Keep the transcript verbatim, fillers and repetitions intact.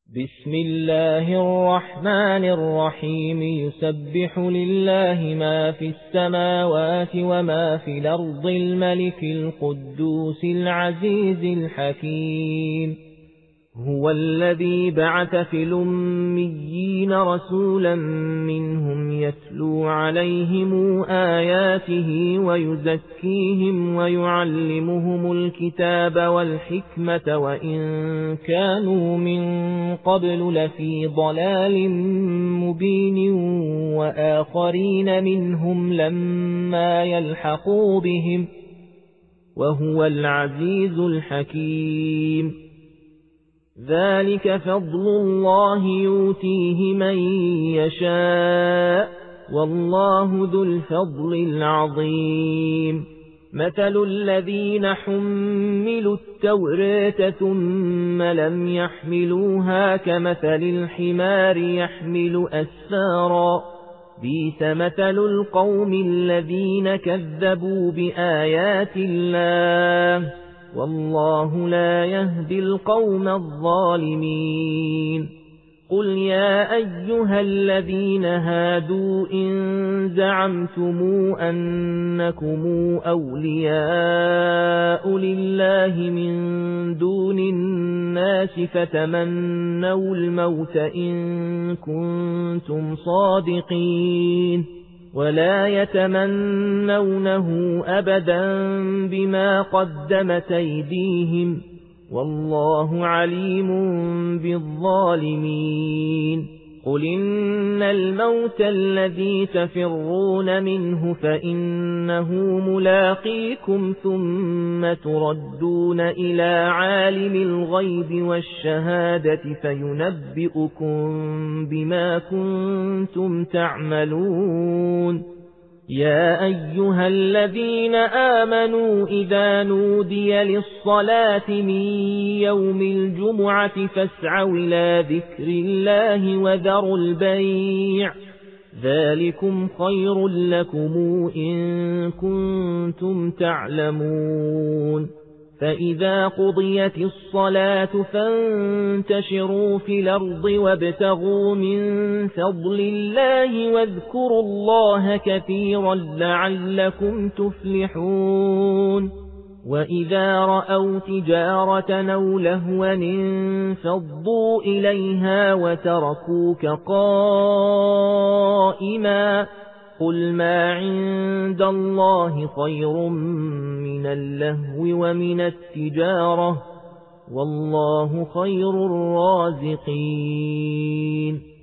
بسم الله الرحمن الرحيم يسبح لله ما في السماوات وما في الأرض الملك القدوس العزيز الحكيم هو الذي بعث في الأميين رسولا منهم يتلو عليهم آياته ويزكيهم ويعلمهم الكتاب والحكمة وإن كانوا من قبل لفي ضلال مبين وآخرين منهم لما يلحقوا بهم وهو العزيز الحكيم ذلك فضل الله يؤتيه من يشاء والله ذو الفضل العظيم مثل الذين حملوا التوراة ثم لم يحملوها كمثل الحمار يحمل أسفارا بئس مثل القوم الذين كذبوا بآيات الله والله لا يهدي القوم الظالمين قل يا أيها الذين هادوا إن زعمتم أنكم أولياء لله من دون الناس فتمنوا الموت إن كنتم صادقين ولا يتمنونه أبدا بما قدمت أيديهم والله عليم بالظالمين قل إن الموت الذي تفرون منه فإنه ملاقيكم ثم تردون إلى عالم الغيب والشهادة فينبئكم بما كنتم تعملون يا أيها الذين آمنوا إذا نودي للصلاة من يوم الجمعة فاسعوا إلى ذكر الله وذروا البيع ذلكم خير لكم إن كنتم تعلمون فإذا قضيت الصلاة فانتشروا في الأرض وابتغوا من فضل الله واذكروا الله كثيرا لعلكم تفلحون وإذا رأوا تجارة أو لهوا انفضوا إليها وتركوك قائما قل ما عند الله خير من اللهو ومن التجارة والله خير الرازقين